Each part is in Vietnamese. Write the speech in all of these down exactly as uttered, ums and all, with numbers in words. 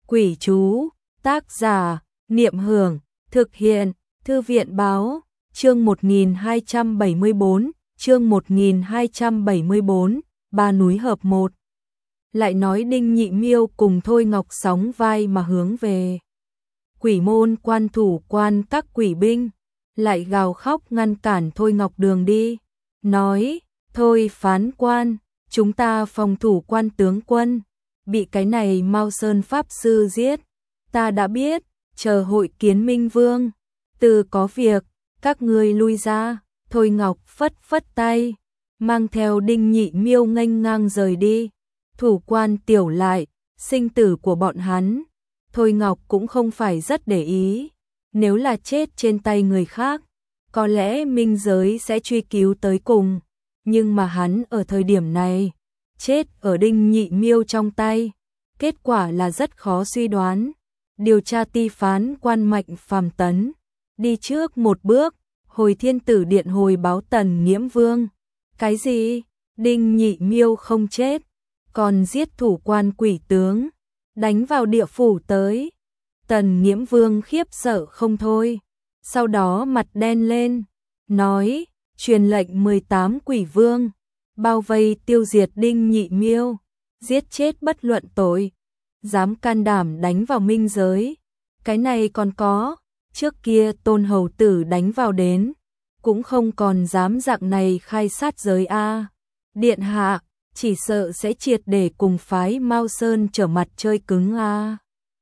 Quỷ chú, tác giả, Niệm Hưởng, thực hiện, Thư viện báo, chương một nghìn hai trăm bảy mươi bốn, chương một nghìn hai trăm bảy mươi bốn, Ba núi hợp một. Lại nói Đinh Nhị Miêu cùng Thôi Ngọc sóng vai mà hướng về Quỷ môn quan thủ quan các quỷ binh, lại gào khóc ngăn cản Thôi Ngọc đường đi, nói: "Thôi phán quan, chúng ta phòng thủ quan tướng quân, bị cái này Mao Sơn pháp sư giết, ta đã biết, chờ hội kiến Minh Vương, từ có việc, các ngươi lui ra." Thôi Ngọc phất phất tay, mang theo Đinh Nhị Miêu nghênh ngang rời đi. Thủ quan tiểu lại, sinh tử của bọn hắn, Thôi Ngọc cũng không phải rất để ý, nếu là chết trên tay người khác, có lẽ minh giới sẽ truy cứu tới cùng, nhưng mà hắn ở thời điểm này, chết ở Đinh Nhị Miêu trong tay, kết quả là rất khó suy đoán. Điều tra ti phán quan Mạnh Phàm Tấn đi trước một bước, hồi Thiên Tử Điện hồi báo Tần Nghiễm Vương. Cái gì? Đinh Nhị Miêu không chết, còn giết thủ quan quỷ tướng, đánh vào địa phủ tới. Tần Nghiễm Vương khiếp sợ không thôi, sau đó mặt đen lên, nói: "Truyền lệnh mười tám quỷ vương, bao vây tiêu diệt Đinh Nhị Miêu, giết chết bất luận tội, dám can đảm đánh vào minh giới. Cái này còn có, trước kia Tôn hầu tử đánh vào đến, cũng không còn dám dạng này khai sát giới a. Điện hạ, chỉ sợ sẽ triệt để cùng phái Mao Sơn trở mặt chơi cứng a."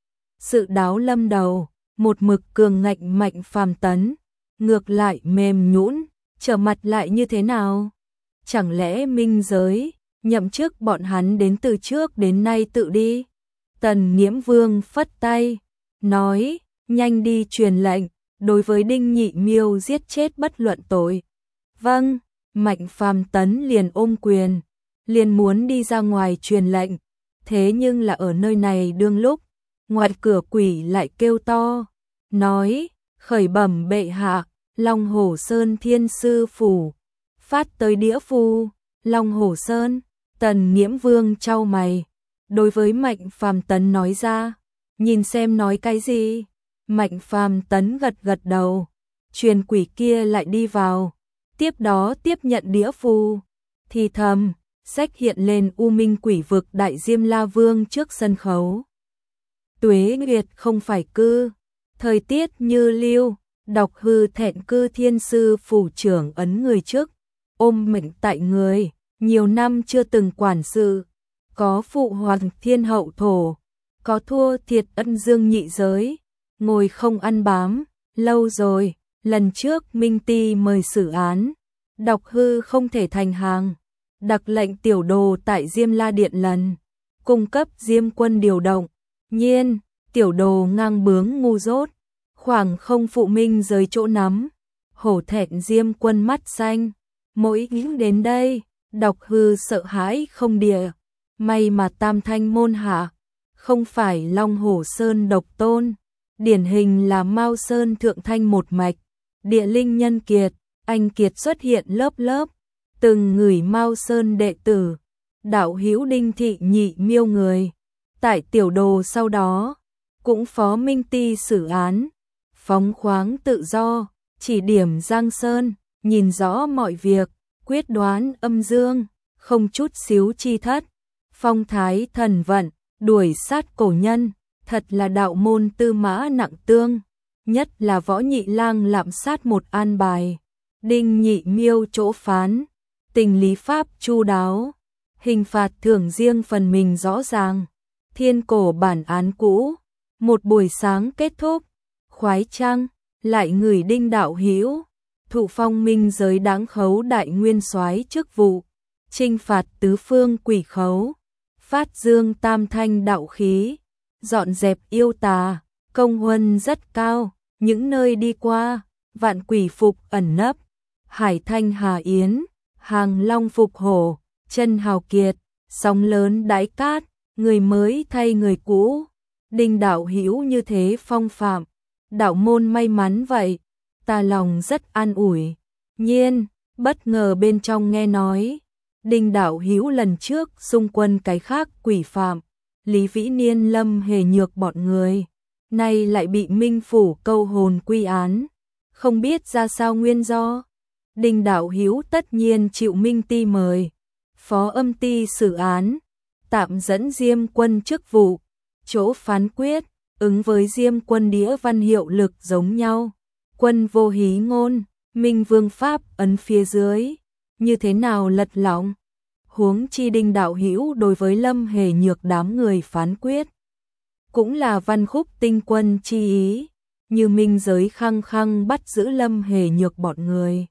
Sự đáo lâm đầu, một mực cường ngạnh Mạnh Phàm Tấn, ngược lại mềm nhũn, trở mặt lại như thế nào? Chẳng lẽ minh giới, nhậm chức bọn hắn đến từ trước đến nay tự đi? Tần Nghiễm Vương phất tay, nói: "Nhanh đi truyền lệnh, đối với Đinh Nhị Miêu giết chết bất luận tội." "Vâng." Mạnh Phàm Tấn liền ôm quyền, liền muốn đi ra ngoài truyền lệnh, thế nhưng là ở nơi này đương lúc, ngoài cửa quỷ lại kêu to, nói: "Khởi bẩm bệ hạ, Long Hổ Sơn Thiên Sư Phủ phát tới đĩa phù." Long Hổ Sơn. Tần Nghiễm Vương chau mày, đối với Mạnh Phàm Tấn nói ra: "Nhìn xem nói cái gì?" Mạnh Phàm Tấn gật gật đầu, truyền quỷ kia lại đi vào, tiếp đó tiếp nhận đĩa phù, thì thầm, sách hiện lên U Minh Quỷ Vực Đại Diêm La Vương trước sân khấu. Tuế Nguyệt không phải cư, thời tiết như lưu, đọc hư thẹn cư Thiên Sư Phủ trưởng ấn người chức, ôm mệnh tại người, nhiều năm chưa từng quản sự, có phụ hoàng thiên hậu thổ, có thua thiệt ân dương nhị giới, ngồi không ăn bám, lâu rồi, lần trước Minh Ti mời xử án, đọc hư không thể thành hàng, đặc lệnh tiểu đồ tại Diêm La Điện lần, cung cấp Diêm quân điều động, nhiên, tiểu đồ ngang bướng ngu dốt, khoảng không phụ minh giới chỗ nắm, hổ thẹn Diêm quân mắt xanh, mỗi nghĩ đến đây, đọc hư sợ hãi không địa, may mà tam thanh môn hạ, không phải Long Hổ Sơn độc tôn, điển hình là Mao Sơn thượng thanh một mạch, địa linh nhân kiệt, anh kiệt xuất hiện lớp lớp, từng người Mao Sơn đệ tử, đạo hữu Đinh Thị Nhị Miêu người, tại tiểu đồ sau đó, cũng phó Minh Ti xử án, phóng khoáng tự do, chỉ điểm Giang Sơn, nhìn rõ mọi việc, quyết đoán âm dương, không chút xíu chi thất, phong thái thần vận, đuổi sát cổ nhân, thật là đạo môn tư mã nặng tương, nhất là Võ Nhị Lang lạm sát một an bài, Đinh Nhị Miêu chỗ phán, tình lý pháp chu đáo, hình phạt thưởng riêng phần mình rõ ràng, thiên cổ bản án cũ, một buổi sáng kết thúc, khoái trăng, lại ngửi Đinh đạo hữu, thụ phong minh giới đáng khấu đại nguyên soái chức vụ, chinh phạt tứ phương quỷ khấu, phát dương tam thanh đạo khí, dọn dẹp yêu tà, công huân rất cao, những nơi đi qua, vạn quỷ phục ẩn nấp, hải thanh hà yến, hàng long phục hổ, chân hào kiệt, sóng lớn đãi cát, người mới thay người cũ, Đinh đạo hữu như thế phong phạm, đạo môn may mắn vậy, ta lòng rất an ủi. Nhiên, bất ngờ bên trong nghe nói, Đinh đạo hữu lần trước xung quân cái khác quỷ phạm, Lý Vĩ Niên Lâm Hề Nhược bọn người, nay lại bị Minh Phủ câu hồn quy án, không biết ra sao nguyên do. Đinh Đạo Hữu tất nhiên chịu Minh Ti mời, phó âm ty xử án, tạm dẫn Diêm Quân chức vụ, chỗ phán quyết, ứng với Diêm Quân đĩa văn hiệu lực giống nhau. Quân vô hí ngôn, Minh Vương Pháp ấn phía dưới, như thế nào lật lọng. Huống chi Đinh Đạo Hữu đối với Lâm Hề Nhược đám người phán quyết, cũng là văn khúc tinh quân chi ý, như minh giới khăng khăng bắt giữ Lâm Hề Nhược bọn người.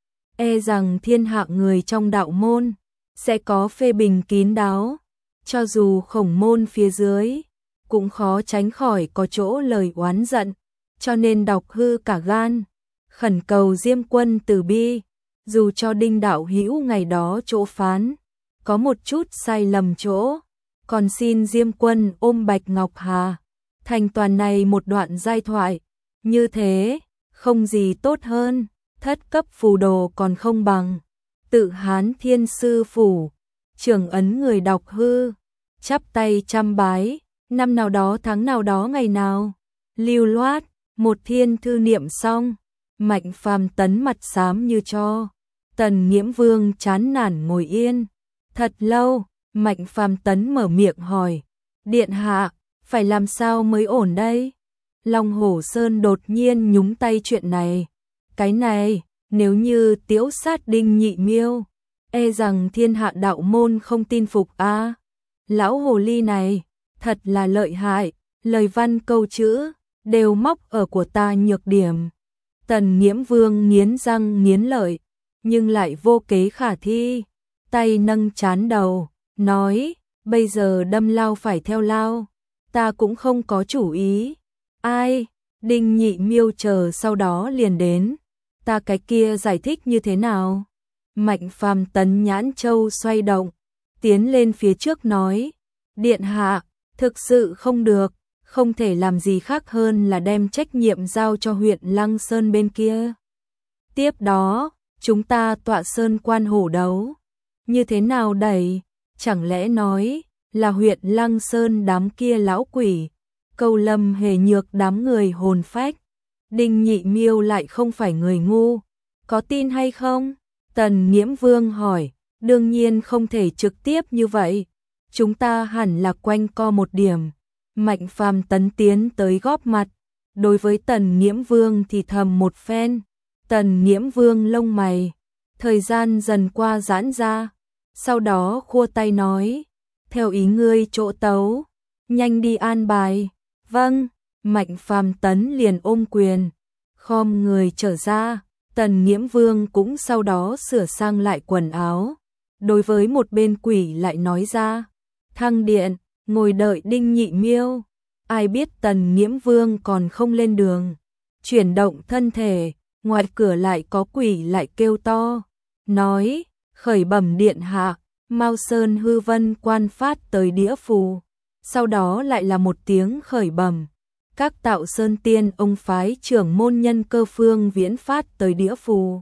E rằng thiên hạ người trong đạo môn sẽ có phê bình kín đáo, cho dù khổng môn phía dưới cũng khó tránh khỏi có chỗ lời oán giận, cho nên đọc hư cả gan, khẩn cầu Diêm Quân từ bi, dù cho Đinh Đạo Hữu ngày đó chỗ phán có một chút sai lầm chỗ, còn xin Diêm Quân ôm Bạch Ngọc Hà, thành toàn này một đoạn giai thoại, như thế, không gì tốt hơn, thất cấp phù đồ còn không bằng. Tự Hán Thiên Sư Phủ, trưởng ấn người đọc hư, chắp tay trăm bái, năm nào đó tháng nào đó ngày nào, lưu loát, một thiên thư niệm xong, Mạnh Phàm Tấn mặt xám như cho, Tần Nghiễm Vương chán nản ngồi yên, thật lâu, Mạnh Phàm Tấn mở miệng hỏi, điện hạ, phải làm sao mới ổn đây? Long Hổ Sơn đột nhiên nhúng tay chuyện này, cái này, nếu như tiễu sát Đinh Nhị Miêu, e rằng thiên hạ đạo môn không tin phục a. Lão hồ ly này, thật là lợi hại, lời văn câu chữ, đều móc ở của ta nhược điểm. Tần Nghiễm Vương nghiến răng nghiến lợi, nhưng lại vô kế khả thi, tay nâng chán đầu, nói, bây giờ đâm lao phải theo lao, ta cũng không có chủ ý. Ai, Đinh Nhị Miêu chờ sau đó liền đến, ta cái kia giải thích như thế nào? Mạnh Phàm Tấn nhãn châu xoay động, tiến lên phía trước nói, điện hạ, thực sự không được, không thể làm gì khác hơn là đem trách nhiệm giao cho huyện Lăng Sơn bên kia. Tiếp đó, chúng ta tọa sơn quan hổ đấu, như thế nào đẩy, chẳng lẽ nói là huyện Lăng Sơn đám kia lão quỷ, câu Lâm Hề Nhược đám người hồn phách. Đinh Nhị Miêu lại không phải người ngu, có tin hay không? Tần Nghiễm Vương hỏi, đương nhiên không thể trực tiếp như vậy, chúng ta hẳn là quanh co một điểm. Mạnh Phàm Tấn tiến tới góp mặt, đối với Tần Nghiễm Vương thì thầm một phen. Tần Nghiễm Vương lông mày, thời gian dần qua giãn ra, sau đó khua tay nói, theo ý ngươi chỗ tấu, nhanh đi an bài. Vâng, Mạnh Phàm Tấn liền ôm quyền, khom người trở ra, Tần Nghiễm Vương cũng sau đó sửa sang lại quần áo, đối với một bên quỷ lại nói ra, thăng điện, ngồi đợi Đinh Nhị Miêu. Ai biết Tần Nghiễm Vương còn không lên đường, chuyển động thân thể, ngoài cửa lại có quỷ lại kêu to, nói, khởi bẩm điện hạ, Mao Sơn hư vân quan phát tới đĩa phù. Sau đó lại là một tiếng khởi bẩm, các tạo sơn tiên ông phái trưởng môn nhân cơ phương viễn phát tới đĩa phù.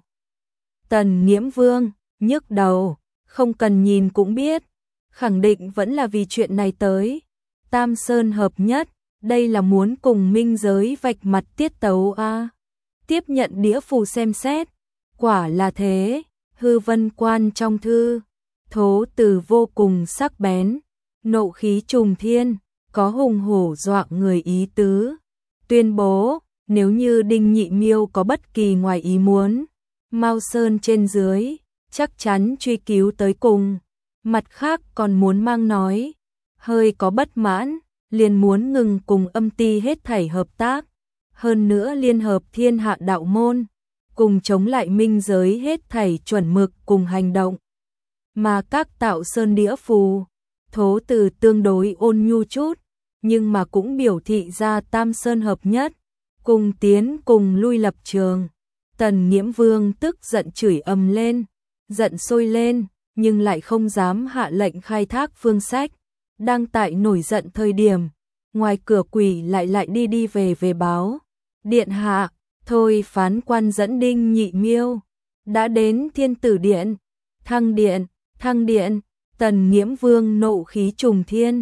Tần Nghiễm Vương, nhức đầu, không cần nhìn cũng biết, khẳng định vẫn là vì chuyện này tới. Tam Sơn hợp nhất, đây là muốn cùng minh giới vạch mặt tiết tấu a. Tiếp nhận đĩa phù xem xét, quả là thế, hư vân quan trong thư, thố từ vô cùng sắc bén, nộ khí trùng thiên, có hùng hổ dọa người ý tứ. Tuyên bố, nếu như Đinh Nhị Miêu có bất kỳ ngoài ý muốn, Mao Sơn trên dưới, chắc chắn truy cứu tới cùng. Mặt khác còn muốn mang nói, hơi có bất mãn, liền muốn ngừng cùng âm ty hết thảy hợp tác, hơn nữa liên hợp thiên hạ đạo môn, cùng chống lại minh giới hết thảy chuẩn mực cùng hành động. Mà các tạo sơn đĩa phù, thố từ tương đối ôn nhu chút, nhưng mà cũng biểu thị ra tam sơn hợp nhất, cùng tiến cùng lui lập trường. Tần Nghiễm Vương tức giận chửi ầm lên, giận sôi lên, nhưng lại không dám hạ lệnh khai thác phương sách. Đang tại nổi giận thời điểm, ngoài cửa quỷ lại lại đi đi về về báo, điện hạ, thôi phán quan dẫn Đinh Nhị Miêu, đã đến Thiên Tử Điện. Thăng điện, thăng điện. Tần Nghiễm Vương nộ khí trùng thiên,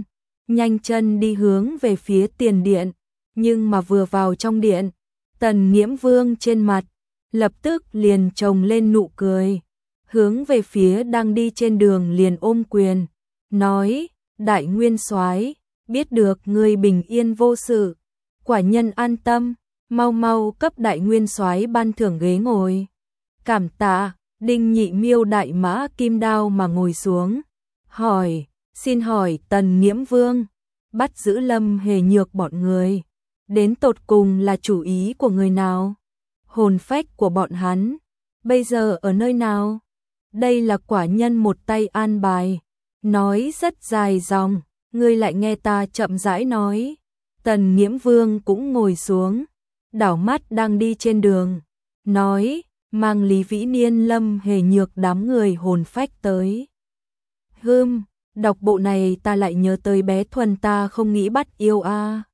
nhanh chân đi hướng về phía tiền điện, nhưng mà vừa vào trong điện, Tần Nghiễm Vương trên mặt lập tức liền trồng lên nụ cười, hướng về phía đang đi trên đường liền ôm quyền, nói: "Đại nguyên soái, biết được ngươi bình yên vô sự, quả nhân an tâm, mau mau cấp đại nguyên soái ban thưởng ghế ngồi." Cảm tạ. Đinh Nhị Miêu đại mã kim đao mà ngồi xuống, hỏi: "Xin hỏi Tần Nghiễm Vương, bắt giữ Lâm Hề Nhược bọn người, đến tột cùng là chủ ý của người nào? Hồn phách của bọn hắn bây giờ ở nơi nào?" Đây là quả nhân một tay an bài, nói rất dài dòng, ngươi lại nghe ta chậm rãi nói. Tần Nghiễm Vương cũng ngồi xuống, đảo mắt đang đi trên đường, nói: "Mang Lý Vĩ Niên Lâm Hề Nhược đám người hồn phách tới." Hừm, đọc bộ này ta lại nhớ tới bé Thuần ta không nghĩ bắt yêu a.